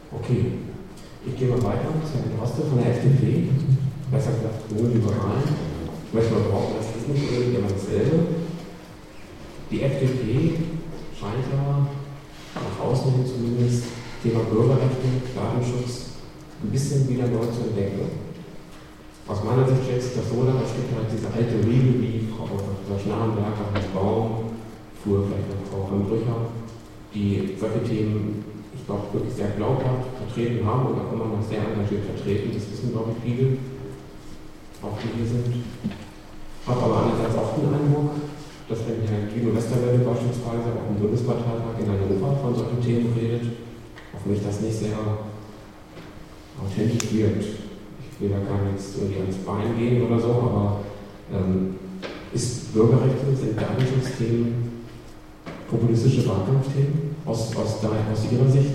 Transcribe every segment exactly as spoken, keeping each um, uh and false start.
Okay, ich gehe mal weiter. Sven Droste von der F D P, besser gesagt nur Liberalen. Ich möchte mal behaupten, das ist nicht unbedingt immer dasselbe. Die F D P scheint ja nach außen hin zumindest Thema Bürgerrechte, Datenschutz ein bisschen wieder neu zu entdecken. Aus meiner Sicht stellt sich das so dar, es gibt halt diese alte Riege, wie Frau Schnarrenberger, Hans Baum, früher vielleicht noch Frau Brücher, die solche Themen, ich glaube, wirklich sehr glaubhaft vertreten haben und auch immer noch sehr engagiert vertreten. Das wissen, glaube ich, viele, auch die hier sind. Ich habe aber andererseits auch den Eindruck, dass wenn Herr Guido Westerwelle beispielsweise auf dem Bundesparteitag in Hannover von solchen Themen redet, auf mich das nicht sehr authentisch wirkt. Ich will da gar nichts irgendwie ans Bein gehen oder so, aber ähm, ist Bürgerrechte, sind Datenschutzthemen populistische Wahlkampfthemen aus, aus, aus Ihrer Sicht?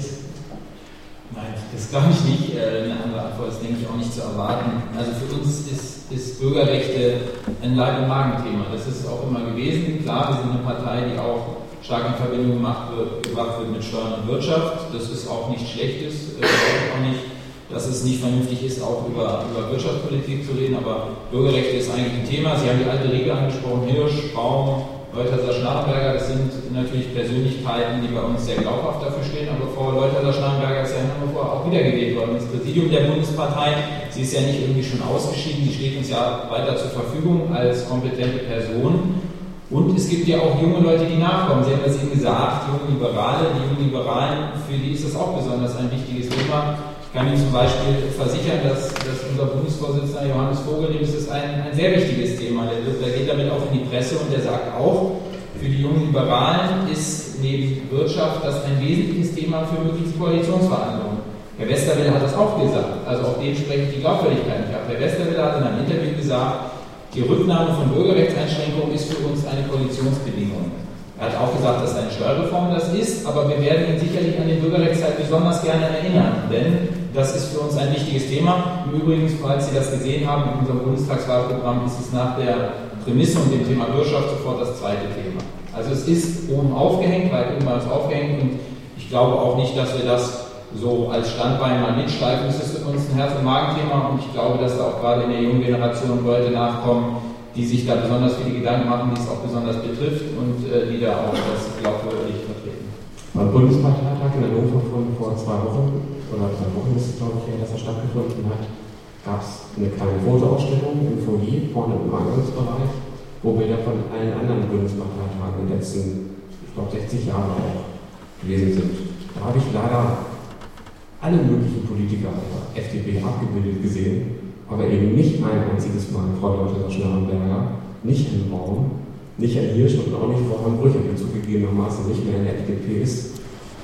Nein, das glaube ich nicht. Eine andere Antwort ist, denke ich, auch nicht zu erwarten. Also für uns ist, ist Bürgerrechte ein Leib- und Magenthema. Das ist es auch immer gewesen. Klar, wir sind eine Partei, die auch stark in Verbindung gemacht wird, gebracht wird mit Steuern und Wirtschaft. Das ist auch nichts Schlechtes. Das ist auch nicht, dass es nicht vernünftig ist, auch über, über Wirtschaftspolitik zu reden, aber Bürgerrechte ist eigentlich ein Thema. Sie haben die alte Regel angesprochen, Hirsch, Baum, Leutherer, Schnarrenberger, das sind natürlich Persönlichkeiten, die bei uns sehr glaubhaft dafür stehen, aber Frau Leutherer Schnarrenberger ist ja in Hannover auch wiedergewählt worden ins Präsidium der Bundespartei. Sie ist ja nicht irgendwie schon ausgeschieden, sie steht uns ja weiter zur Verfügung als kompetente Person. Und es gibt ja auch junge Leute, die nachkommen. Sie haben das eben gesagt, junge Liberale, die jungen Liberalen, für die ist das auch besonders ein wichtiges Thema. Ich kann Ihnen zum Beispiel versichern, dass, dass unser Bundesvorsitzender Johannes Vogel, dem ist es ein, ein sehr wichtiges Thema. Der, der geht damit auch in die Presse und der sagt auch, für die jungen Liberalen ist neben Wirtschaft das ein wesentliches Thema für mögliche Koalitionsverhandlungen. Herr Westerwelle hat das auch gesagt, also auf den spreche ich die Glaubwürdigkeit nicht ab. Herr Westerwelle hat in einem Interview gesagt, die Rücknahme von Bürgerrechtseinschränkungen ist für uns eine Koalitionsbedingung. Er hat auch gesagt, dass eine Steuerreform das ist, aber wir werden ihn sicherlich an den Bürgerrechtsteil besonders gerne erinnern, denn das ist für uns ein wichtiges Thema. Im Übrigen, falls Sie das gesehen haben, in unserem Bundestagswahlprogramm ist es nach der Prämisse und dem Thema Wirtschaft sofort das zweite Thema. Also es ist oben aufgehängt, weit oben bei uns aufgehängt und ich glaube auch nicht, dass wir das so als Standbein mal mitschleifen. Es ist für uns ein Herz- und Magenthema und ich glaube, dass da auch gerade in der jungen Generation Leute nachkommen, die sich da besonders viele Gedanken machen, die es auch besonders betrifft und äh, die da auch das glaubwürdig vertreten. Beim Bundesparteitag in Hannover von vor zwei Wochen, oder zwei Wochen ist es, glaube ich, dass er stattgefunden hat, gab es eine kleine Fotoausstellung im Foyer, vorne im Eingangsbereich, wo Bilder von allen anderen Bundesparteitagen der letzten, ich glaube, sechzig Jahre auch gewesen sind. Da habe ich leider alle möglichen Politiker der F D P abgebildet gesehen, aber eben nicht ein einziges Mal Frau Leutherer Schnarrenberger, nicht Herrn Baum, nicht Herrn Hirsch und auch nicht Frau Brücher, die zugegebenermaßen nicht mehr in der F D P ist.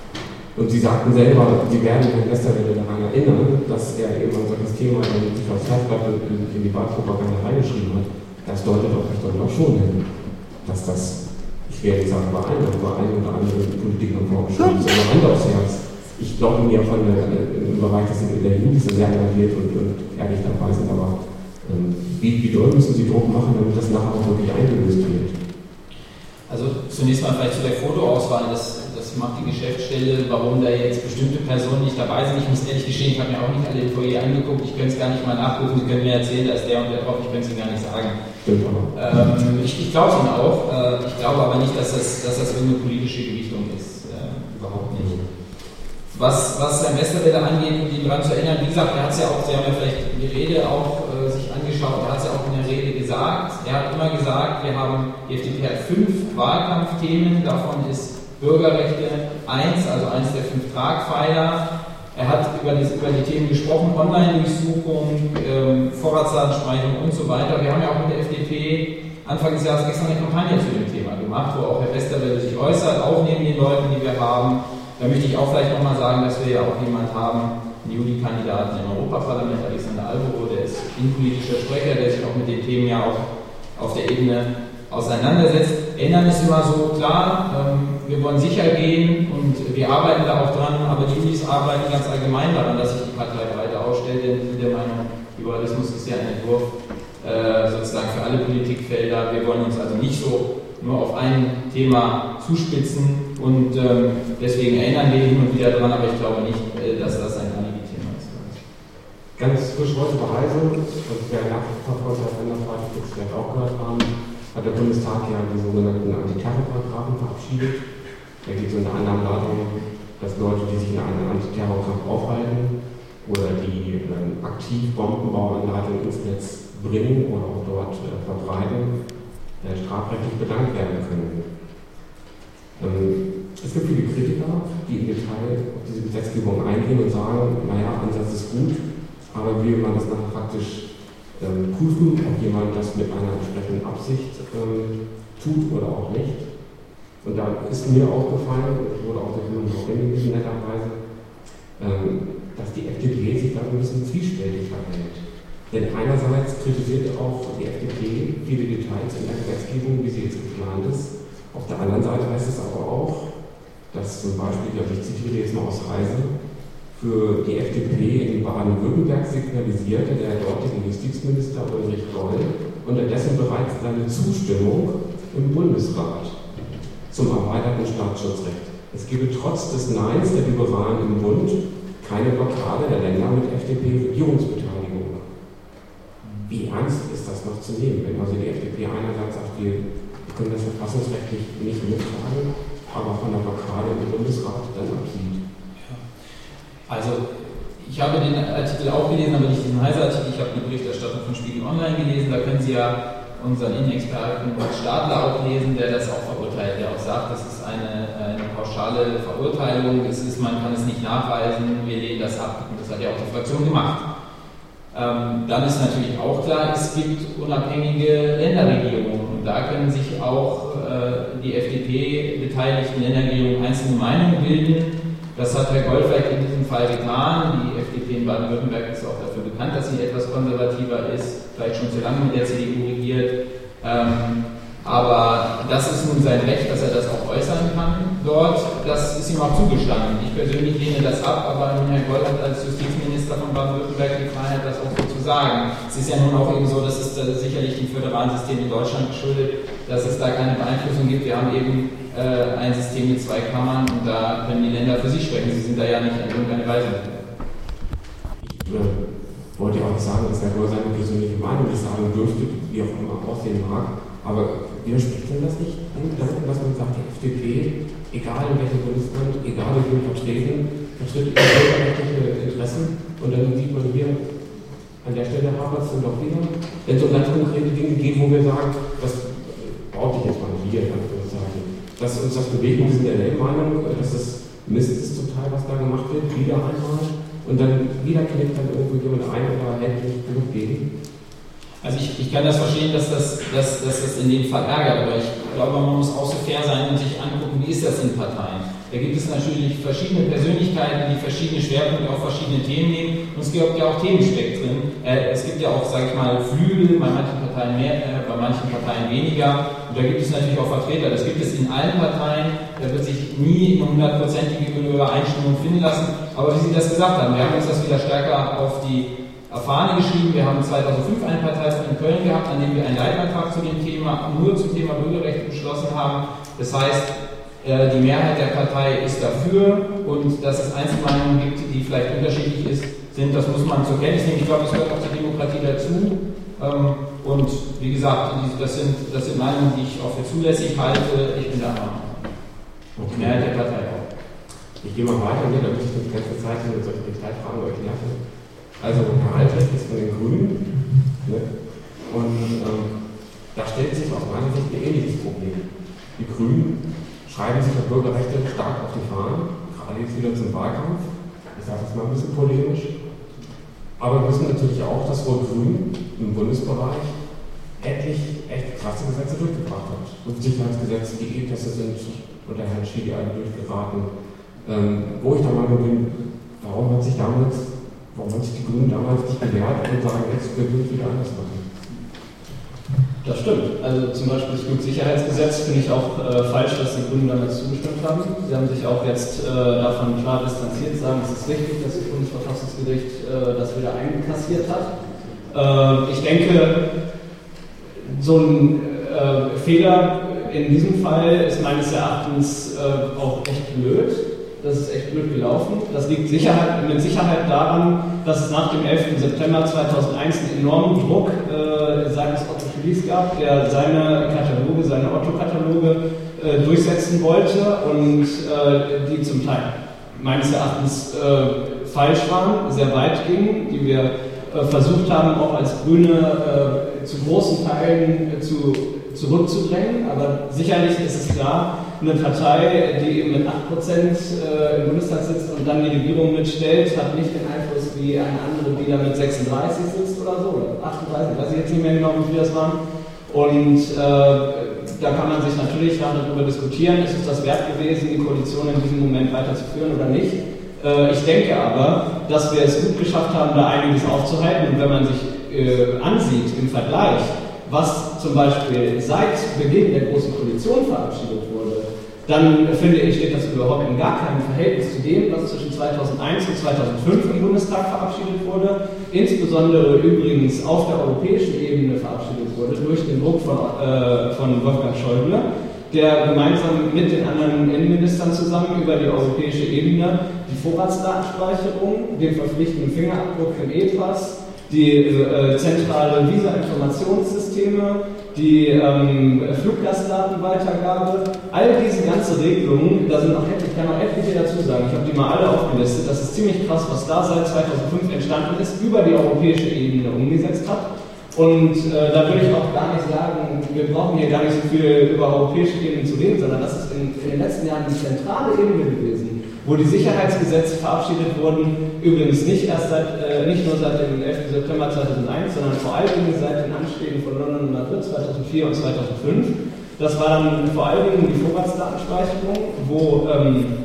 Und Sie sagten selber, Sie werden Herrn Westerwelle daran erinnern, dass er eben ein solches Thema in sich aufs Herzblatt in, in die Wahlpropaganda reingeschrieben hat. Das deutet doch recht deutlich auch schon hin, dass das, ich werde jetzt sagen, bei einem oder einen oder anderen Politikern vorgeschrieben ist, aber Hand aufs Herz. Ich glaube mir von der, im Bereich, dass Sie in der Jugend sehr engagiert und, und ehrlich dabei sind, aber ähm, wie, wie doll müssen Sie Druck machen, damit das nachher auch wirklich eingelöst wird? Also zunächst mal vielleicht zu der Fotoauswahl, das, das macht die Geschäftsstelle, warum da jetzt bestimmte Personen nicht dabei sind. Ich muss ehrlich gestehen, ich habe mir auch nicht alle im Foyer angeguckt, ich könnte es gar nicht mal nachgucken, Sie können mir erzählen, da ist der und der drauf, ich könnte es Ihnen gar nicht sagen. Ähm, ich ich glaube es Ihnen auch, äh, ich glaube aber nicht, dass das, dass das irgendeine politische Gewichtung ist, äh, überhaupt nicht. Was, was Herrn Westerwelle angeht, um ihn daran zu erinnern, wie gesagt, er hat es ja auch, Sie haben ja vielleicht die Rede auch äh, sich angeschaut, er hat es ja auch in der Rede gesagt, er hat immer gesagt, wir haben, die F D P hat fünf Wahlkampfthemen, davon ist Bürgerrechte eins, also eins der fünf Tragpfeiler. Er hat über die, über die Themen gesprochen, Online-Durchsuchung, ähm, Vorratsdatenspeicherung und so weiter. Wir haben ja auch mit der F D P Anfang des Jahres extra eine Kampagne zu dem Thema gemacht, wo auch Herr Westerwelle sich äußert, auch neben den Leuten, die wir haben. Da möchte ich auch vielleicht nochmal sagen, dass wir ja auch jemanden haben, einen Juli-Kandidaten im Europaparlament, Alexander Alvaro, der ist innenpolitischer Sprecher, der sich auch mit den Themen ja auch auf der Ebene auseinandersetzt. Erinnern ist immer so, klar, ähm, wir wollen sicher gehen und wir arbeiten da auch dran, aber die Julis arbeiten ganz allgemein daran, dass sich die Partei weiter ausstellt, denn wir sind der Meinung, Liberalismus ist ja ein Entwurf äh, sozusagen für alle Politikfelder. Wir wollen uns also nicht so nur auf ein Thema zuspitzen und ähm, deswegen erinnern wir hin und wieder dran, aber ich glaube nicht, äh, dass das ein Ganz frisch heute bei Heise, und wer nachverfolgt hat, andersweitig jetzt vielleicht auch gehört haben, hat der Bundestag ja die sogenannten Antiterrorparagraphen verabschiedet. Da geht es unter anderem darum, dass Leute, die sich in einem Antiterrorkampf aufhalten oder die ähm, aktiv Bombenbauanleitungen ins Netz bringen oder auch dort äh, verbreiten, äh, strafrechtlich belangt werden können. Ähm, es gibt viele Kritiker, die im Detail auf diese Gesetzgebung eingehen und sagen, naja, Ansatz ist gut, aber wie will man das dann praktisch ähm, prüfen, ob jemand das mit einer entsprechenden Absicht ähm, tut oder auch nicht. Und da ist mir aufgefallen, und wurde auch durch jemanden hingewiesen, netterweise, ähm, dass die F D P sich da ein bisschen zwiespältig verhält. Denn einerseits kritisiert auch die F D P viele Details in der Gesetzgebung, wie sie jetzt geplant ist. Auf der anderen Seite heißt es aber auch, dass zum Beispiel, also ich zitiere jetzt mal aus Heise, für die F D P in Baden-Württemberg signalisierte der dortige Justizminister Ulrich Goll unterdessen bereits seine Zustimmung im Bundesrat zum erweiterten Staatsschutzrecht. Es gebe trotz des Neins der Liberalen im Bund keine Blockade der Länder mit F D P-Regierungsbeteiligung. Wie ernst ist das noch zu nehmen, wenn also die F D P einerseits sagt, wir können das verfassungsrechtlich nicht mittragen, aber von der Blockade im Bundesrat dann absieht? Also, ich habe den Artikel auch gelesen, aber nicht diesen Heise-Artikel. Ich habe die Berichterstattung von Spiegel Online gelesen. Da können Sie ja unseren Innenexperten Stadler auch lesen, der das auch verurteilt, der auch sagt, das ist eine, eine pauschale Verurteilung. Es ist, man kann es nicht nachweisen, wir lehnen das ab. Und das hat ja auch die Fraktion gemacht. Ähm, dann ist natürlich auch klar, es gibt unabhängige Länderregierungen. Und da können sich auch äh, die F D P-beteiligten Länderregierungen einzelne Meinungen bilden. Das hat Herr Goldweg in diesem Fall getan. Die F D P in Baden-Württemberg ist auch dafür bekannt, dass sie etwas konservativer ist, vielleicht schon zu lange mit der C D U regiert. Ähm, aber das ist nun sein Recht, dass er das auch äußern kann dort. Das ist ihm auch zugestanden. Ich persönlich lehne das ab, aber nun Herr Gold hat als Justizminister von Baden-Württemberg die Freiheit, das auch so zu sagen. Es ist ja nun auch eben so, dass es da sicherlich dem föderalen System in Deutschland geschuldet, dass es da keine Beeinflussung gibt. Wir haben eben äh, ein System mit zwei Kammern und da können die Länder für sich sprechen. Sie sind da ja nicht in irgendeiner Weise. Ich äh, wollte ja auch sagen, dass Herr Gold seine persönliche Meinung nicht sagen dürfte, wie auch immer aussehen mag. Aber widerspricht denn das nicht damit, dass man sagt, die F D P, egal in welchem Bundesland, egal wie wir vertreten, vertritt ihre bürgerrechtliche Interessen und dann sieht man hier, an der Stelle hapert es dann doch wieder. Wenn es um ganz konkrete Dinge geht, wo wir sagen, das brauche ich jetzt mal hier, in Anführungszeichen, dass uns das bewegt, wir sind der Meinung, dass das Mist ist zum Teil, was da gemacht wird, wieder einmal und dann wieder knickt dann irgendwo jemand ein oder hält nicht genug gegen. Also ich, ich kann das verstehen, dass das, dass, dass das in dem Fall ärgert, aber ich glaube, man muss auch so fair sein und sich angucken, wie ist das in Parteien. Da gibt es natürlich verschiedene Persönlichkeiten, die verschiedene Schwerpunkte auf verschiedene Themen nehmen und es gibt ja auch Themenspektren. Äh, es gibt ja auch, sage ich mal, Flügel, bei manchen Parteien mehr, äh, bei manchen Parteien weniger und da gibt es natürlich auch Vertreter. Das gibt es in allen Parteien, da wird sich nie eine hundertprozentige Übereinstimmung finden lassen, aber wie Sie das gesagt haben, wir haben uns das wieder stärker auf die Fahne geschrieben. Wir haben zweitausendfünf einen Parteitag in Köln gehabt, an dem wir einen Leitantrag zu dem Thema, nur zum Thema Bürgerrecht beschlossen haben. Das heißt, die Mehrheit der Partei ist dafür und dass es Einzelmeinungen gibt, die vielleicht unterschiedlich ist, sind, das muss man zur Kenntnis nehmen. Ich glaube, das gehört auch zur Demokratie dazu. Und wie gesagt, das sind, das sind Meinungen, die ich auch für zulässig halte. Ich bin der Meinung. Und die Mehrheit der Partei auch. Ich gehe mal weiter, damit ich die ganze Zeit mit solchen Detailfragen euch lasse. Also Herr Albrecht ist von den Grünen, ne? Und ähm, da stellt sich aus meiner Sicht ein ähnliches Problem. Die Grünen schreiben sich auf Bürgerrechte stark auf die Fahnen, gerade jetzt wieder zum Wahlkampf. Ich sage das mal ein bisschen polemisch. Aber wir wissen natürlich auch, dass Rot-Grün im Bundesbereich etlich echt krasse Gesetze durchgebracht hat. Luftsicherheitsgesetze, die E-Pässe sind unter Herrn Schiedi alle durchgeraten. Ähm, wo ich da mal bin, warum hat sich damals Warum haben sich die Grünen damals nicht gewehrt und sagen, jetzt wir würden es wieder anders machen? Das stimmt. Also zum Beispiel das Flugsicherheitsgesetz finde ich auch äh, falsch, dass die Grünen damals zugestimmt haben. Sie haben sich auch jetzt äh, davon klar distanziert, sagen, es ist richtig, dass das Bundesverfassungsgericht äh, das wieder einkassiert hat. Äh, ich denke, so ein äh, Fehler in diesem Fall ist meines Erachtens äh, auch echt blöd. Das ist echt blöd gelaufen. Das liegt Sicherheit, mit Sicherheit daran, dass es nach dem elften September zweitausendeins einen enormen Druck äh, seitens Otto Schlies gab, der seine Kataloge, seine Otto-Kataloge äh, durchsetzen wollte und äh, die zum Teil meines Erachtens äh, falsch waren, sehr weit gingen, die wir äh, versucht haben, auch als Grüne äh, zu großen Teilen äh, zu, zurückzudrängen. Aber sicherlich ist es klar, eine Partei, die eben mit acht Prozent äh, im Bundestag sitzt und dann die Regierung mitstellt, hat nicht den Einfluss wie eine andere, die da mit sechsunddreißig sitzt oder so, oder achtunddreißig, weiß ich jetzt nicht mehr genau, wie viel das waren. Und äh, da kann man sich natürlich darüber diskutieren, ist es das wert gewesen, die Koalition in diesem Moment weiterzuführen oder nicht. Äh, ich denke aber, dass wir es gut geschafft haben, da einiges aufzuhalten. Und wenn man sich äh, ansieht im Vergleich, was zum Beispiel seit Beginn der Großen Koalition verabschiedet wurde, dann finde ich, steht das überhaupt in gar keinem Verhältnis zu dem, was zwischen zweitausendeins und zweitausendfünf im Bundestag verabschiedet wurde, insbesondere übrigens auf der europäischen Ebene verabschiedet wurde, durch den Druck von, äh, von Wolfgang Schäuble, der gemeinsam mit den anderen Innenministern zusammen über die europäische Ebene die Vorratsdatenspeicherung, den verpflichtenden Fingerabdruck im E-Pass, die äh, zentrale Visa-Informationssysteme, die ähm, Fluggastdatenweitergabe, all diese ganze Regelungen, da sind noch etliche, ich kann noch etliche dazu sagen, ich habe die mal alle aufgelistet, das ist ziemlich krass, was da seit zweitausendfünf entstanden ist, über die europäische Ebene umgesetzt hat. Und äh, da würde ich auch gar nicht sagen, wir brauchen hier gar nicht so viel über europäische Ebene zu reden, sondern das ist in, in den letzten Jahren die zentrale Ebene gewesen, wo die Sicherheitsgesetze verabschiedet wurden, übrigens nicht erst seit, äh, nicht nur seit dem elften September zweitausendeins, sondern vor allem seit den Anschlägen von London und Madrid zweitausendvier und zweitausendfünf. Das war dann vor allem die Vorratsdatenspeicherung, wo ähm,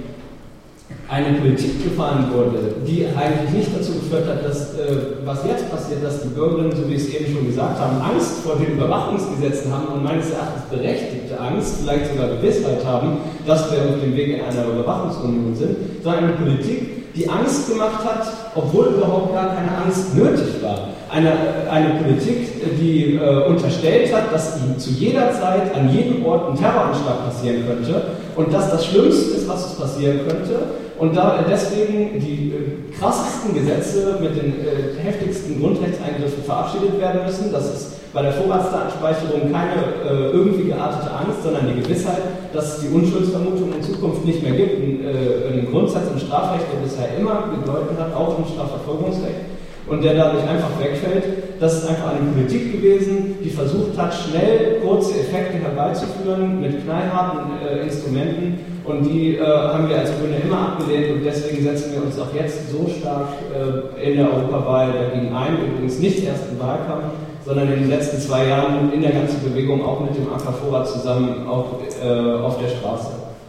eine Politik gefahren wurde, die eigentlich nicht dazu geführt hat, dass, äh, was jetzt passiert, dass die Bürgerinnen, so wie ich es eben schon gesagt habe, Angst vor den Überwachungsgesetzen haben und meines Erachtens berechtigte Angst, vielleicht sogar Gewissheit haben, dass wir auf dem Weg in einer Überwachungsunion sind, sondern eine Politik, die Angst gemacht hat, obwohl überhaupt gar keine Angst nötig war. Eine, eine Politik, die äh, unterstellt hat, dass ihm zu jeder Zeit an jedem Ort ein Terroranschlag passieren könnte und dass das Schlimmste ist, was es passieren könnte. Und da deswegen die äh, krassesten Gesetze mit den äh, heftigsten Grundrechtseingriffen verabschiedet werden müssen. Das ist bei der Vorratsdatenspeicherung keine äh, irgendwie geartete Angst, sondern die Gewissheit, dass es die Unschuldsvermutung in Zukunft nicht mehr gibt. Ein, äh, ein Grundsatz im Strafrecht, der bisher immer gegolten hat, auch im Strafverfolgungsrecht, und der dadurch einfach wegfällt. Das ist einfach eine Politik gewesen, die versucht hat, schnell kurze Effekte herbeizuführen mit knallharten äh, Instrumenten, und die äh, haben wir als Grüne immer abgelehnt, und deswegen setzen wir uns auch jetzt so stark äh, in der Europawahl dagegen ein. Übrigens nicht erst im Wahlkampf, sondern in den letzten zwei Jahren in der ganzen Bewegung auch mit dem A K Vorrat zusammen auch äh, auf der Straße.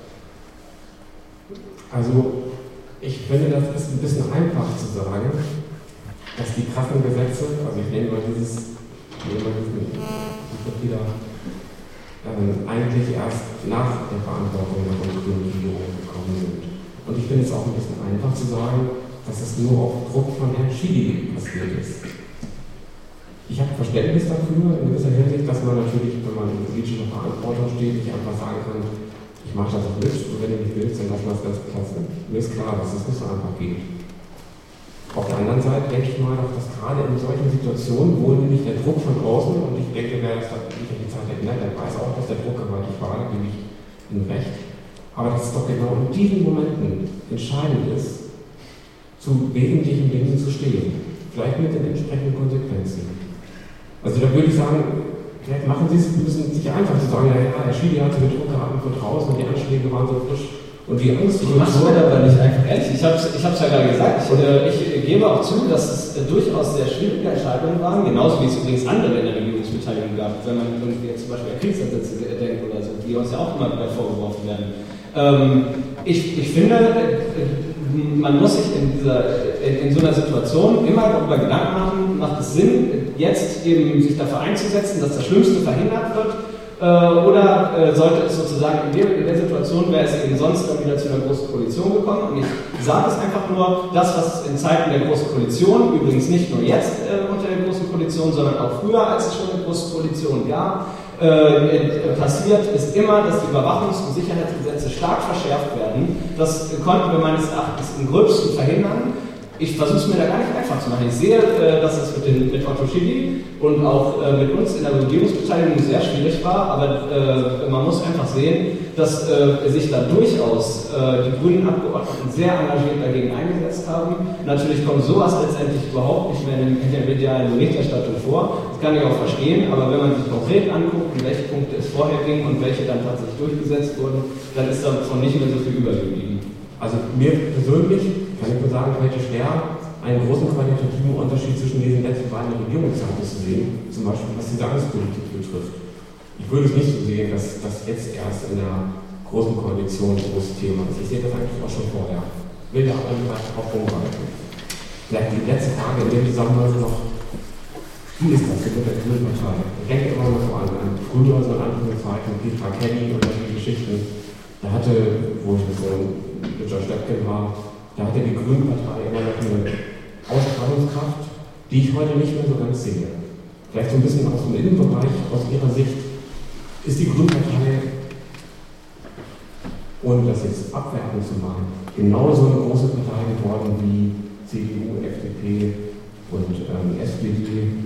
Also ich finde, das ist ein bisschen einfach zu sagen, dass die krassen Gesetze, also ich nehme mal dieses, nehme mal diesen wieder, ähm, eigentlich erst nach der Verantwortung der grünen Regierung gekommen sind. Und ich finde es auch ein bisschen einfach zu sagen, dass es nur auf Druck von Herrn Schiedi passiert ist. Ich habe Verständnis dafür, in gewisser Hinsicht, dass man natürlich, wenn man in politischer Verantwortung steht, nicht einfach sagen kann, ich mache das auch mit, und wenn du nicht willst, dann lass mal das ganz klasse. Mir ist klar, dass es nicht so einfach geht. Auf der anderen Seite denke ich mal, dass gerade in solchen Situationen, wo nämlich der Druck von außen, und ich denke, wer das nicht an die Zeit erinnert, der weiß auch, dass der Druck gewaltig war, da gebe ich ihm recht. Aber dass es doch genau in diesen Momenten entscheidend ist, zu wesentlichen Dingen zu stehen. Vielleicht mit den entsprechenden Konsequenzen. Also da würde ich sagen, vielleicht machen Sie es ein bisschen sich einfach zu sagen, ja, Herr Schiedi hatte mit Druck gehabt von draußen und die Anschläge waren so frisch. Und die Angst, ich mache es mir dabei nicht einfach ehrlich. Ich habe es ich ja gerade gesagt. Ich, äh, ich gebe auch zu, dass es äh, durchaus sehr schwierige Entscheidungen waren, genauso wie es übrigens andere in der Regierungsbeteiligung gab, wenn man irgendwie jetzt zum Beispiel an Kriegseinsätze denkt oder so, die uns ja auch immer wieder vorgeworfen werden. Ähm, ich, ich finde, äh, man muss sich in, dieser, in, in so einer Situation immer darüber Gedanken machen, macht es Sinn, jetzt eben sich dafür einzusetzen, dass das Schlimmste verhindert wird. Oder äh, sollte es sozusagen in der, in der Situation, wäre es eben sonst dann wieder zu einer großen Koalition gekommen. Und ich sage es einfach nur, das, was in Zeiten der großen Koalition, übrigens nicht nur jetzt äh, unter der großen Koalition, sondern auch früher, als es schon eine große Koalition gab, äh, passiert, ist immer, dass die Überwachungs- und Sicherheitsgesetze stark verschärft werden. Das konnten wir meines Erachtens im Gröbsten verhindern. Ich versuche es mir da gar nicht einfach zu machen. Ich sehe, äh, dass es mit, den, mit Otto Schily und auch äh, mit uns in der Regierungsbeteiligung sehr schwierig war, aber äh, man muss einfach sehen, dass äh, sich da durchaus äh, die grünen Abgeordneten sehr engagiert dagegen eingesetzt haben. Natürlich kommt sowas letztendlich überhaupt nicht mehr in, in der medialen Berichterstattung vor. Das kann ich auch verstehen, aber wenn man sich konkret anguckt, um welche Punkte es vorher ging und welche dann tatsächlich durchgesetzt wurden, dann ist davon nicht mehr so viel übergeblieben. Also mir persönlich kann ich nur sagen, fällt es schwer, einen großen qualitativen Unterschied zwischen diesen letzten beiden Regierungszeiten zu sehen, zum Beispiel was die Tagespolitik betrifft. Ich würde es nicht so sehen, dass das jetzt erst in der großen Koalition ein großes Thema ist. Ich sehe das eigentlich auch schon vorher. Ich will da aber nicht weiter drauf rumreiten. Vielleicht die letzte Frage in dem Zusammenhang noch, wie ist das mit der Grünen Partei? Ich denke immer noch an, an früher, so in anderen Zeiten, Petra Kelly oder die Geschichten. Da hatte, wo ich so ein Richard Steppken war, da hatte die Grüne Partei immer noch eine Ausstrahlungskraft, die ich heute nicht mehr so ganz sehe. Vielleicht so ein bisschen aus dem Innenbereich, aus Ihrer Sicht, ist die Grüne Partei, ohne das jetzt abwertend zu machen, genauso eine große Partei geworden wie C D U, F D P und ähm, S P D?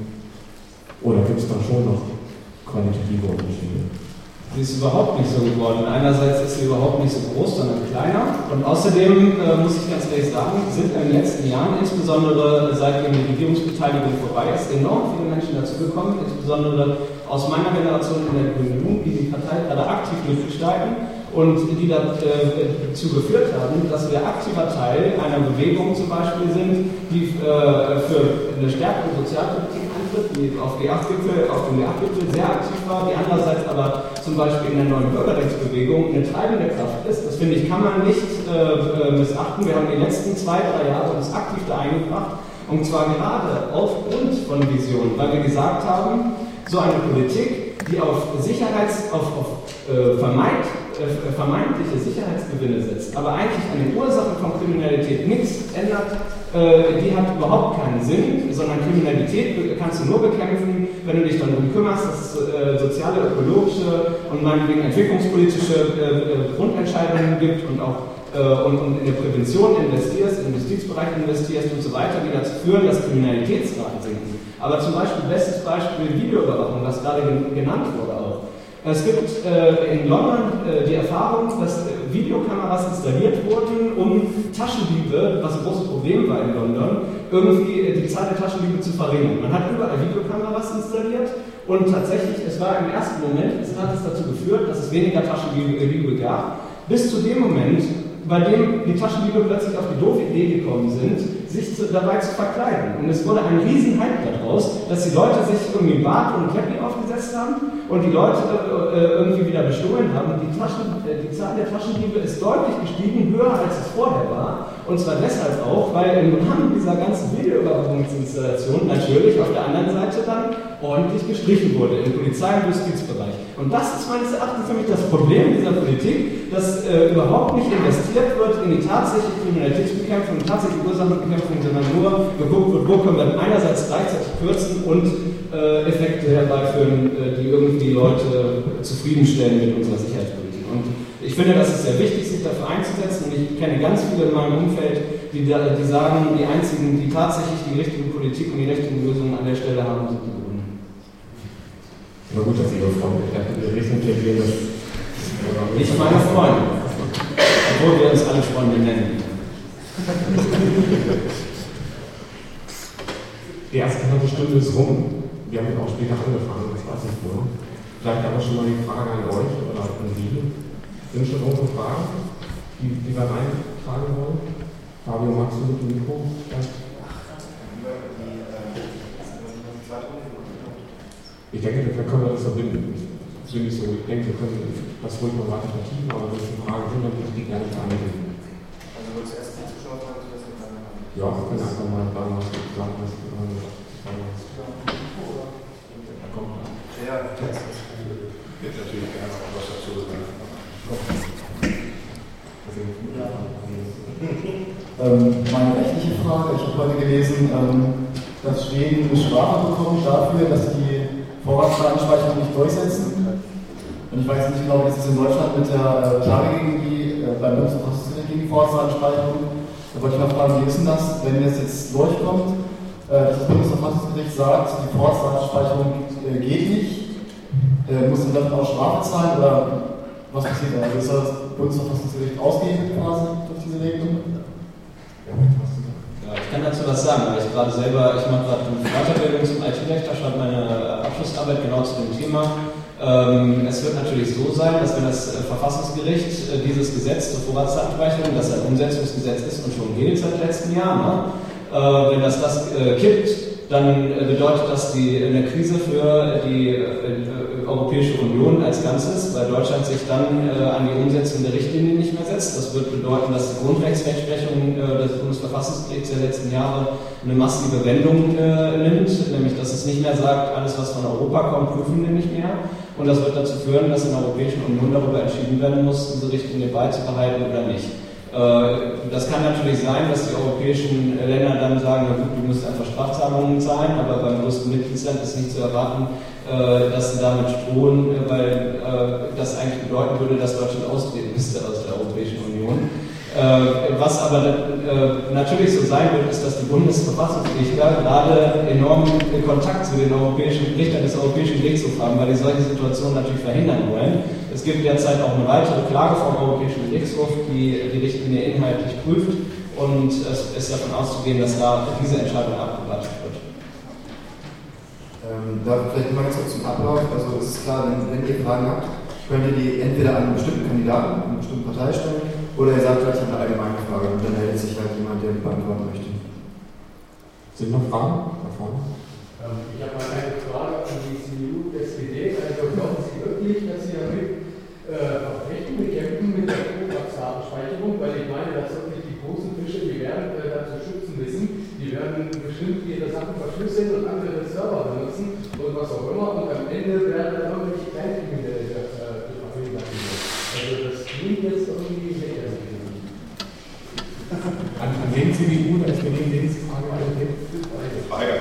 Oder gibt es da schon noch qualitative Unterschiede? Sie ist überhaupt nicht so geworden. Einerseits ist sie überhaupt nicht so groß, sondern kleiner. Und außerdem, äh, muss ich ganz ehrlich sagen, sind in den letzten Jahren, insbesondere seitdem die Regierungsbeteiligung vorbei ist, enorm viele Menschen dazugekommen, insbesondere aus meiner Generation in der Grünen Jugend, die die Partei gerade aktiv durchgestalten und die dazu äh, geführt haben, dass wir aktiver Teil einer Bewegung zum Beispiel sind, die äh, für eine stärkere Sozialpolitik antritt, die auf, G acht Gipfel, auf dem G acht Gipfel sehr aktiv war, die andererseits aber zum Beispiel in der neuen Bürgerrechtsbewegung eine treibende Kraft ist. Das finde ich, kann man nicht äh, missachten. Wir haben die letzten zwei, drei Jahre uns aktiv da eingebracht, und zwar gerade aufgrund von Visionen, weil wir gesagt haben, so eine Politik, die auf Sicherheits-, auf, auf äh, vermeid, äh, vermeintliche Sicherheitsgewinne setzt, aber eigentlich an den Ursachen von Kriminalität nichts ändert, äh, die hat überhaupt keinen Sinn, sondern Kriminalität kannst du nur bekämpfen, wenn du dich dann darum kümmerst, dass es äh, soziale, ökologische und meinetwegen entwicklungspolitische äh, Grundentscheidungen gibt und auch äh, und, und in der Prävention investierst, im Justizbereich investierst und so weiter, die dazu führen, dass Kriminalitätsraten sinken. Aber zum Beispiel, bestes Beispiel Videoüberwachung, was gerade genannt wurde auch. Es gibt äh, in London äh, die Erfahrung, dass äh, Videokameras installiert wurden, um Taschendiebe, was ein großes Problem war in London, irgendwie äh, die Zahl der Taschendiebe zu verringern. Man hat überall Videokameras installiert und tatsächlich, es war im ersten Moment, es hat es dazu geführt, dass es weniger Taschendiebe gab, bis zu dem Moment, bei dem die Taschendiebe plötzlich auf die doofe Idee gekommen sind, sich zu, dabei zu verkleiden. Und es wurde ein riesen Hype daraus, dass die Leute sich irgendwie Bart und Käppi aufgesetzt haben und die Leute äh, irgendwie wieder bestohlen haben. Die, Taschen, äh, die Zahl der Taschendiebe ist deutlich gestiegen, höher als es vorher war. Und zwar deshalb auch, weil im Rahmen dieser ganzen Videoüberwachungsinstallation natürlich auf der anderen Seite dann ordentlich gestrichen wurde im Polizei- und Justizbereich. Und das ist meines Erachtens für mich das Problem dieser Politik, dass äh, überhaupt nicht investiert wird in die tatsächliche Kriminalitätsbekämpfung, tatsächliche Ursachenbekämpfung, sondern nur geguckt wird, wo können wir einerseits gleichzeitig kürzen und äh, Effekte herbeiführen, äh, die irgendwie Leute zufriedenstellen mit unserer Sicherheitspolitik. Und ich finde, das ist sehr wichtig, sich dafür einzusetzen. Und ich kenne ganz viele in meinem Umfeld, die, da, die sagen, die einzigen, die tatsächlich die richtige Politik und die richtigen Lösungen an der Stelle haben, sind die Grünen. Na gut, dass Ihre Freunde in die Richtung tendieren. Nicht meine Freunde, obwohl wir uns alle Freunde nennen. Die erste halbe Stunde ist rum. Wir haben auch später angefangen, das weiß ich wohl. Vielleicht aber schon mal die Frage an euch oder an Sie. Sind schon irgendwo Fragen, die, die wir reintragen wollen? Fabio, magst du mit dem Mikro? Ja. Ich denke, da können wir das verbinden. Das finde ich so. Ich denke, wir können das ruhig mal weiter vertiefen, aber wenn es Fragen sind, dann würde ich die gerne beantworten. Also wolltest du erst die Zuschauer fragen, die das miteinander haben? Ja, wir können einfach mal sagen, was du sagen hast. Da kommt er. Ja, jetzt. Jetzt natürlich gerne auch was dazu sagen. Ähm, meine rechtliche Frage, ich habe heute gelesen, ähm, dass Schweden eine Strafe bekommt dafür, dass die Vorratsdatenspeicherung nicht durchsetzen. Und ich weiß nicht genau, wie es ist in Deutschland mit der Klage gegen die, äh, beim Bundesverfassungsgericht gegen die Vorratsdatenspeicherung. Da wollte ich mal fragen, wie ist denn das, wenn das jetzt durchkommt, äh, dass das Bundesverfassungsgericht sagt, die Vorratsdatenspeicherung äh, geht nicht, äh, muss dann dafür auch Strafe zahlen oder was passiert da? Also ist das Bundesverfassungsgericht ausgehend quasi durch diese Regelung? Ja, ich kann dazu was sagen, weil ich gerade selber, ich mache gerade eine Weiterbildung zum I T-Recht, da schreibe meine Abschlussarbeit genau zu dem Thema. Ähm, es wird natürlich so sein, dass wenn das äh, Verfassungsgericht äh, dieses Gesetz zur Vorratsdatenspeicherung, das ein Umsetzungsgesetz ist und schon gilt seit letztem Jahr, ne, äh, wenn das das äh, kippt, dann äh, bedeutet das die, eine Krise für die äh, Europäische Union als Ganzes, weil Deutschland sich dann äh, an die Umsetzung der Richtlinie nicht mehr setzt. Das wird bedeuten, dass die Grundrechtsrechtsprechung äh, des Bundesverfassungsgerichts der letzten Jahre eine massive Wendung äh, nimmt, nämlich dass es nicht mehr sagt, alles was von Europa kommt, prüfen wir nicht mehr. Und das wird dazu führen, dass in der Europäischen Union darüber entschieden werden muss, diese Richtlinie beizubehalten oder nicht. Das kann natürlich sein, dass die europäischen Länder dann sagen, na gut, du musst einfach Strafzahlungen zahlen, aber beim größten Mitgliedsland ist nicht zu erwarten, dass sie damit drohen, weil das eigentlich bedeuten würde, dass Deutschland austreten müsste aus der Europäischen Union. Was aber natürlich so sein wird, ist, dass die Bundesverfassungsrichter gerade enormen Kontakt zu den europäischen Richtern des Europäischen Gerichtshofs haben, weil die solche Situationen natürlich verhindern wollen. Es gibt derzeit auch eine weitere Klage vom Europäischen Gerichtshof, die die Richtlinie inhaltlich prüft, und es ist davon auszugehen, dass da diese Entscheidung abgewartet wird. Ähm, da vielleicht mal jetzt zum Ablauf. Also es ist klar, wenn, wenn ihr Fragen habt, könnt ihr die entweder an einen bestimmten Kandidaten, an eine bestimmte Partei stellen, oder ihr sagt gleich eine allgemeine Frage und dann meldet sich halt jemand, der die beantworten möchte. Sind noch Fragen? Da vorne? Ähm, ich habe mal eine Frage an die C D U, S P D. Also glauben Sie wirklich, dass Sie damit äh, verfechten, kämpfen mit der Vorratsdatenspeicherung? Weil ich meine, dass wirklich die großen Fische, die werden äh, dazu schützen wissen, die werden bestimmt ihre Sachen verschlüsseln und andere Server benutzen und was auch immer, und am Ende werden dann irgendwelche Kleinkriminelle das äh, verhindern. Also das klingt jetzt irgendwie lächerlich. An, an wen C D U, als wir neben diese Frage weitergehen? Frage.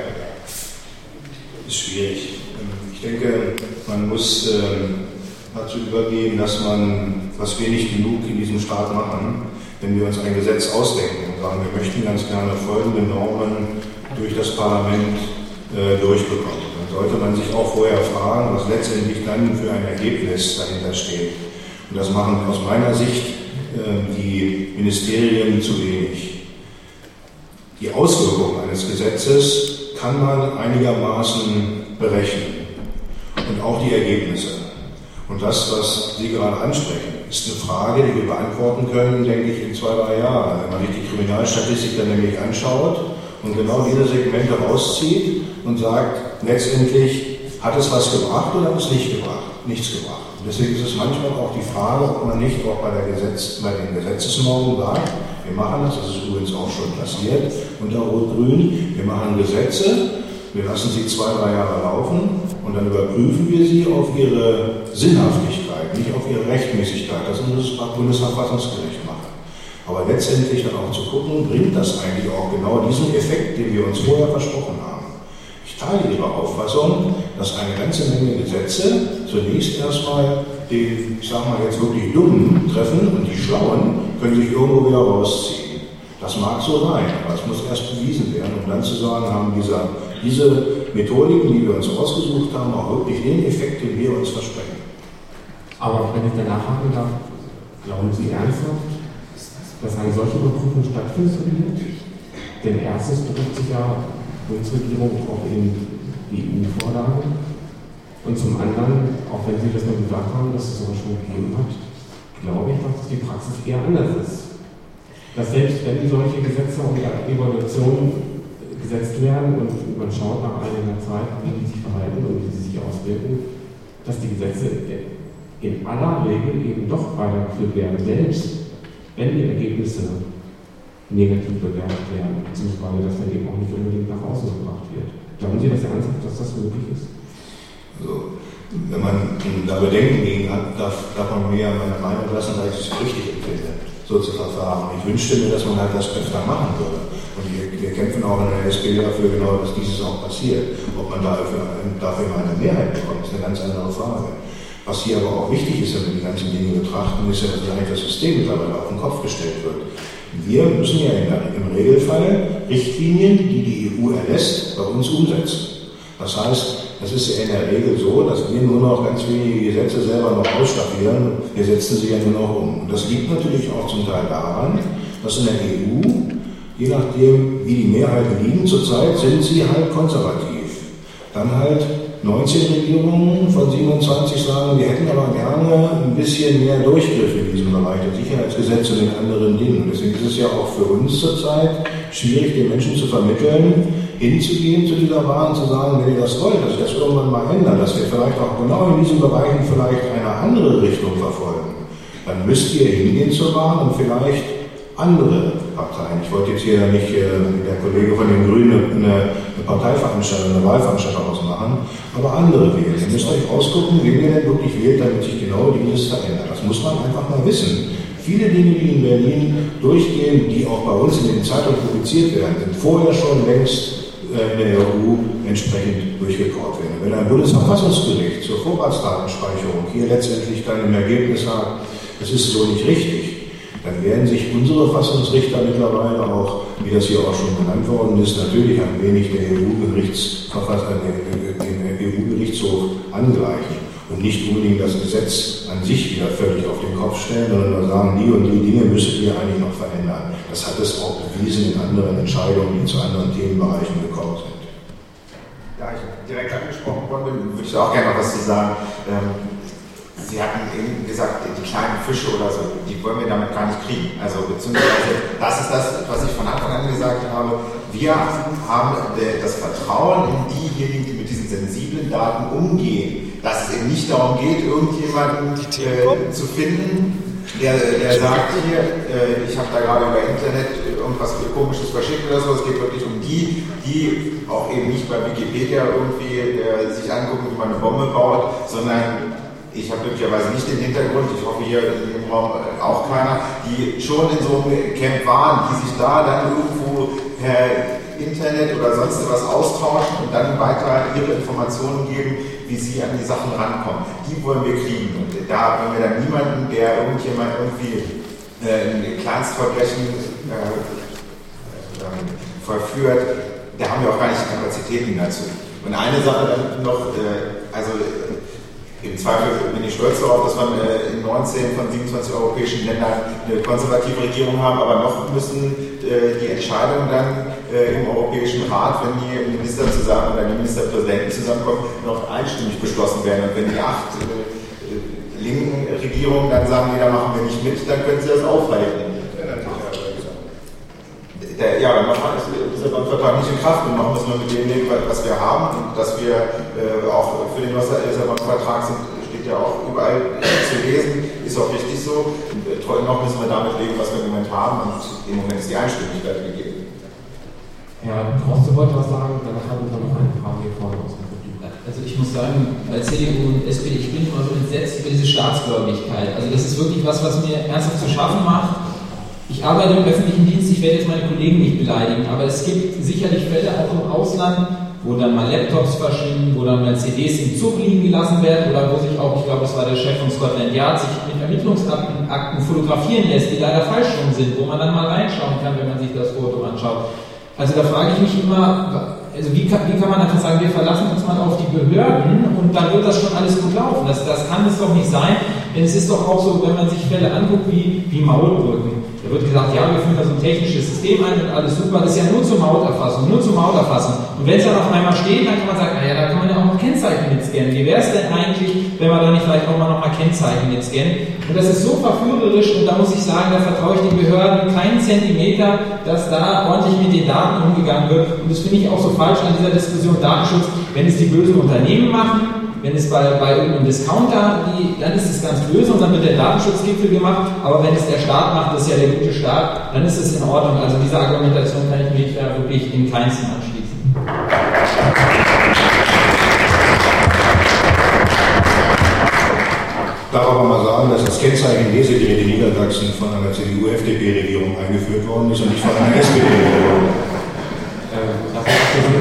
Ist schwierig. Ich denke, man muss ähm, dazu übergehen, dass man, was wir nicht genug in diesem Staat machen, wenn wir uns ein Gesetz ausdenken und sagen, wir möchten ganz gerne folgende Normen durch das Parlament äh, durchbekommen. Dann sollte man sich auch vorher fragen, was letztendlich dann für ein Ergebnis dahinter steht. Und das machen aus meiner Sicht äh, die Ministerien zu wenig. Die Auswirkungen eines Gesetzes kann man einigermaßen berechnen und auch die Ergebnisse. Und das, was Sie gerade ansprechen, ist eine Frage, die wir beantworten können, denke ich, in zwei, drei Jahren. Wenn man sich die Kriminalstatistik dann nämlich anschaut und genau diese Segmente rauszieht und sagt, letztendlich hat es was gebracht oder hat es nicht gebracht, nichts gebracht. Und deswegen ist es manchmal auch die Frage, ob man nicht auch bei, der Gesetz, bei den Gesetzesnormen sagt, wir machen das, das ist übrigens auch schon passiert unter Rot-Grün, wir machen Gesetze, wir lassen sie zwei, drei Jahre laufen und dann überprüfen wir sie auf ihre Sinnhaftigkeit, nicht auf ihre Rechtmäßigkeit. Das muss das Bundesverfassungsgericht machen. Aber letztendlich dann auch zu gucken, bringt das eigentlich auch genau diesen Effekt, den wir uns vorher versprochen haben. Ich teile Ihre Auffassung, dass eine ganze Menge Gesetze zunächst erstmal den, ich sag mal jetzt wirklich Dummen treffen und die Schlauen können sich irgendwo wieder rausziehen. Das mag so sein, aber es muss erst bewiesen werden, um dann zu sagen, haben dieser, diese Methodiken, die wir uns ausgesucht haben, auch wirklich den Effekt, den wir uns versprechen. Aber wenn ich danach fragen darf, glauben Sie ernsthaft, dass eine solche Überprüfung stattfinden wird? Denn erstens beruft sich ja die Bundesregierung auf die E U-Vorlage. Und zum anderen, auch wenn Sie das mal gesagt haben, dass es sowas schon gegeben hat, glaube ich, dass die Praxis eher anders ist. Dass selbst wenn solche Gesetze auch wieder Evaluation gesetzt werden und man schaut nach einiger Zeit, wie die sich verhalten und wie sie sich auswirken, dass die Gesetze in aller Regel eben doch weitergeführt werden, selbst wenn die Ergebnisse negativ bewertet werden, beziehungsweise dass man eben auch nicht unbedingt nach außen gebracht wird. Glauben Sie das ernsthaft, dass das möglich ist? Also, wenn man da Bedenken gegen hat, darf, darf man mir meine Meinung lassen, weil ich es richtig empfinde, so zu verfahren. Ich wünschte mir, dass man halt das öfter machen würde. Und die wir kämpfen auch in der S P D dafür genau, dass dieses auch passiert. Ob man dafür, dafür eine Mehrheit bekommt, ist eine ganz andere Frage. Was hier aber auch wichtig ist, wenn wir die ganzen Dinge betrachten, ist ja, dass eigentlich das System mittlerweile auf den Kopf gestellt wird. Wir müssen ja im Regelfall Richtlinien, die die E U erlässt, bei uns umsetzen. Das heißt, es ist ja in der Regel so, dass wir nur noch ganz wenige Gesetze selber noch ausstaffieren. Wir setzen sie ja nur noch um. Und das liegt natürlich auch zum Teil daran, dass in der E U, je nachdem wie die Mehrheiten liegen, zurzeit sind sie halt konservativ. Dann halt neunzehn Regierungen von siebenundzwanzig sagen, wir hätten aber gerne ein bisschen mehr Durchgriff in diesem Bereich der Sicherheitsgesetze und den anderen Dingen. Deswegen ist es ja auch für uns zurzeit schwierig, den Menschen zu vermitteln, hinzugehen zu dieser Wahl und zu sagen, wenn ihr das wollt, dass wir das irgendwann mal ändern, dass wir vielleicht auch genau in diesen Bereichen vielleicht eine andere Richtung verfolgen, dann müsst ihr hingehen zur Wahl und vielleicht andere Parteien. Ich wollte jetzt hier nicht äh, wie der Kollege von den Grünen eine, eine Parteiveranstaltung, eine Wahlveranstaltung ausmachen, aber andere wählen. Ihr müsst euch ausgucken, wen ihr denn wirklich wählt, damit sich genau dieses verändert. Das muss man einfach mal wissen. Viele Dinge, die in Berlin durchgehen, die auch bei uns in den Zeitungen publiziert werden, sind vorher schon längst in der E U entsprechend durchgekaut werden. Wenn ein Bundesverfassungsgericht zur Vorratsdatenspeicherung hier letztendlich dann im Ergebnis sagt, es ist so nicht richtig, dann werden sich unsere Fassungsrichter mittlerweile auch, wie das hier auch schon genannt worden ist, natürlich ein wenig der E U-Gerichtsverfassung, dem E U-Gerichtshof angleichen und nicht unbedingt das Gesetz an sich wieder völlig auf den Kopf stellen, sondern nur sagen, die und die Dinge müsstet ihr eigentlich noch verändern. Das hat es auch bewiesen in anderen Entscheidungen, die zu anderen Themenbereichen gekommen sind. Da ich direkt angesprochen worden bin, würde ich auch gerne noch was zu sagen. Ähm, Sie hatten eben gesagt, die kleinen Fische oder so, die wollen wir damit gar nicht kriegen. Also beziehungsweise, das ist das, was ich von Anfang an gesagt habe. Wir haben das Vertrauen in diejenigen, die mit diesen sensiblen Daten umgehen, dass es eben nicht darum geht, irgendjemanden äh, zu finden, der, der sagt, hier, äh, ich habe da gerade über Internet irgendwas Komisches verschickt oder so. Es geht wirklich um die, die auch eben nicht bei Wikipedia irgendwie äh, sich angucken, wie man eine Bombe baut, sondern ich habe glücklicherweise nicht den Hintergrund, ich hoffe hier in dem Raum auch keiner, die schon in so einem Camp waren, die sich da dann irgendwo per Internet oder sonst was austauschen und dann weiter ihre Informationen geben, wie sie an die Sachen rankommen. Die wollen wir kriegen. Und da wollen wir dann niemanden, der irgendjemand irgendwie äh, ein Kleinstverbrechen äh, äh, vollführt, da haben wir auch gar nicht die Kapazitäten dazu. Und eine Sache dann noch, äh, also im Zweifel bin ich stolz darauf, dass wir in neunzehn von siebenundzwanzig europäischen Ländern eine konservative Regierung haben, aber noch müssen äh, die Entscheidungen dann äh, im Europäischen Rat, wenn die Minister zusammen oder die Ministerpräsidenten zusammenkommen, noch einstimmig beschlossen werden. Und wenn die acht äh, linken Regierungen dann sagen, nee, da machen wir nicht mit, dann können sie das aufhalten. Der, ja, dann ist dieser Vertrag nicht in Kraft und noch müssen wir mit dem leben, was wir haben und dass wir äh, auch für den Lissabon-Vertrag sind, steht ja auch überall zu lesen, ist auch richtig so. Und, äh, noch müssen wir damit leben, was wir im Moment haben und im Moment ist die Einstimmigkeit gegeben. Herr Droste wollte was sagen, danach haben wir noch eine Frage hier vorne aus dem Publikum. Also ich muss sagen, als C D U und S P D, ich bin immer so entsetzt über diese Staatsgläubigkeit. Also das ist wirklich was, was mir ernsthaft zu schaffen macht. Ich arbeite im öffentlichen Dienst, ich werde jetzt meine Kollegen nicht beleidigen, aber es gibt sicherlich Fälle auch im Ausland, wo dann mal Laptops verschwinden, wo dann mal C Ds im Zug liegen gelassen werden oder wo sich auch, ich glaube, das war der Chef von Scotland Yard, sich mit Ermittlungsakten Akten fotografieren lässt, die leider falsch rum sind, wo man dann mal reinschauen kann, wenn man sich das Foto anschaut. Also da frage ich mich immer, also wie kann, wie kann man einfach sagen, wir verlassen uns mal auf die Behörden und dann wird das schon alles gut laufen. Das, das kann es doch nicht sein, denn es ist doch auch so, wenn man sich Fälle anguckt wie, wie Mautbrücken. Da wird gesagt, ja, wir führen da so ein technisches System ein und alles super, das ist ja nur zur Mauterfassung, nur zur Mauterfassung. Und wenn es dann auf einmal steht, dann kann man sagen, naja, da kann man ja auch noch Kennzeichen mit scannen. Wie wäre es denn eigentlich, wenn man da nicht vielleicht auch mal noch mal Kennzeichen mit scannen? Und das ist so verführerisch und da muss ich sagen, da vertraue ich den Behörden keinen Zentimeter, dass da ordentlich mit den Daten umgegangen wird. Und das finde ich auch so falsch an dieser Diskussion Datenschutz, wenn es die bösen Unternehmen machen. Wenn es bei, bei irgendeinem Discounter, die, dann ist es ganz böse und dann wird der Datenschutzgipfel gemacht, aber wenn es der Staat macht, das ist ja der gute Staat, dann ist es in Ordnung. Also diese Argumentation kann ich mich da wirklich in keinsten anschließen. Ich darf aber mal sagen, dass das Kennzeichen Lesegerät in Niedersachsen von einer C D U F D P Regierung eingeführt worden ist und nicht von einer S P D Regierung. Ähm, das ist abgesehen.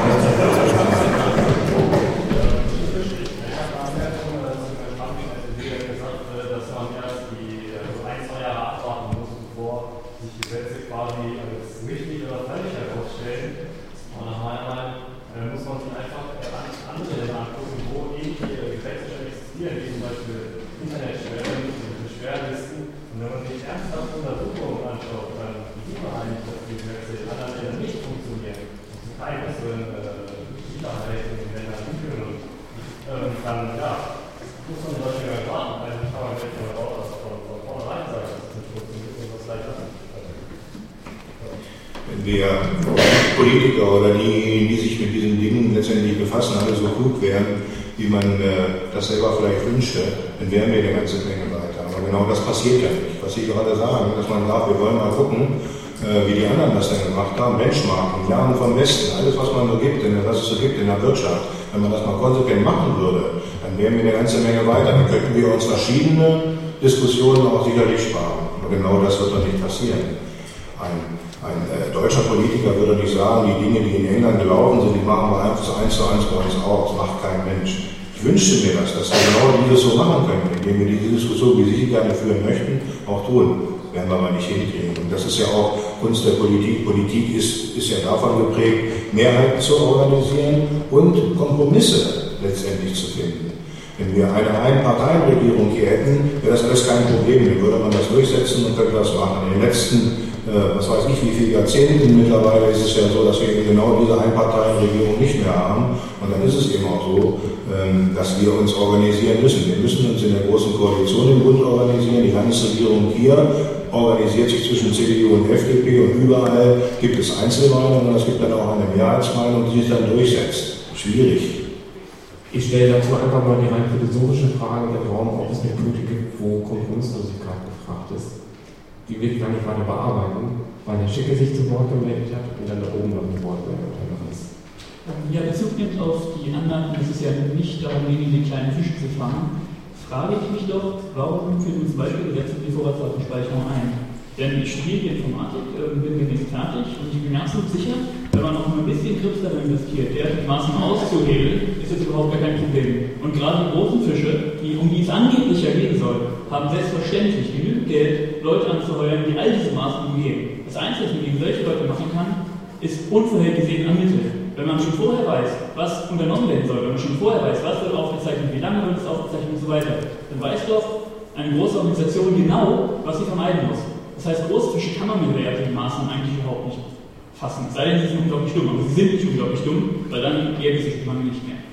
Der Politiker oder diejenigen, die sich mit diesen Dingen letztendlich befassen, alle so klug wären, wie man äh, das selber vielleicht wünschte, dann wären wir eine ganze Menge weiter. Aber genau das passiert ja nicht. Was Sie gerade sagen, dass man sagt, wir wollen mal gucken, äh, wie die anderen das denn gemacht haben, Benchmarken, lernen vom Westen, alles was man so gibt, was es so gibt in der Wirtschaft. Wenn man das mal konsequent machen würde, dann wären wir eine ganze Menge weiter. Dann könnten wir uns verschiedene Diskussionen auch sicherlich sparen. Aber genau das wird doch nicht passieren. Ein Ein äh, deutscher Politiker würde nicht sagen, die Dinge, die in England gelaufen sind, die machen wir einfach so eins zu eins bei uns auch. Das macht kein Mensch. Ich wünschte mir das, dass wir genau dieses so machen können, indem wir diese Diskussion, wie Sie gerne führen möchten, auch tun. Das werden wir aber nicht hinkriegen. Und das ist ja auch Kunst der Politik. Politik ist, ist ja davon geprägt, Mehrheiten zu organisieren und Kompromisse letztendlich zu finden. Wenn wir eine Einparteienregierung hier hätten, wäre das alles kein Problem. Dann würde man das durchsetzen und könnte das machen. In den letzten was weiß ich, wie viele Jahrzehnten mittlerweile ist es ja so, dass wir eben genau diese Einparteienregierung nicht mehr haben. Und dann ist es eben auch so, dass wir uns organisieren müssen. Wir müssen uns in der Großen Koalition im Bund organisieren. Die Landesregierung hier organisiert sich zwischen C D U und F D P und überall gibt es Einzelmeinungen und es gibt dann auch eine Mehrheitsmeinung, die sich dann durchsetzt. Schwierig. Ich stelle dazu einfach mal die rein philosophische Frage im Raum, ob es eine Politik gibt, wo Kompromisslosigkeit gefragt ist. Die will ich gar nicht weiter bearbeiten, weil der Schicke sich zu Wort gemeldet hat und dann da oben noch ein Wort mehr ist. Ja, Bezug nimmt auf die Anmerkung, dass es ja nicht darum ging, die kleinen Fische zu fangen, frage ich mich doch, warum führen wir zum Beispiel Gesetze für die Vorratsdatenspeicherung ein? Denn ich studiere die Informatik, bin demnächst fertig und ich bin absolut sicher, wenn man noch mal ein bisschen Grips darin investiert, derartigermaßen auszuhebeln, ist das überhaupt gar kein Problem. Und gerade die großen Fische, die, um die es angeblich ja gehen soll, haben selbstverständlich genügend Geld, Leute anzuheuern, die all diese Maßen umgehen. Das Einzige, was man gegen solche Leute machen kann, ist unvorhergesehen ermitteln. Wenn man schon vorher weiß, was unternommen werden soll, wenn man schon vorher weiß, was wird aufgezeichnet, wie lange wird es aufgezeichnet und so weiter, dann weiß doch eine große Organisation genau, was sie vermeiden muss. Das heißt, große Fische kann man mit derartigen Maßnahmen eigentlich überhaupt nicht fassen. Es sei denn, sie sind unglaublich dumm, aber sie sind nicht unglaublich dumm, weil dann gäbe es sich die Mangel nicht mehr.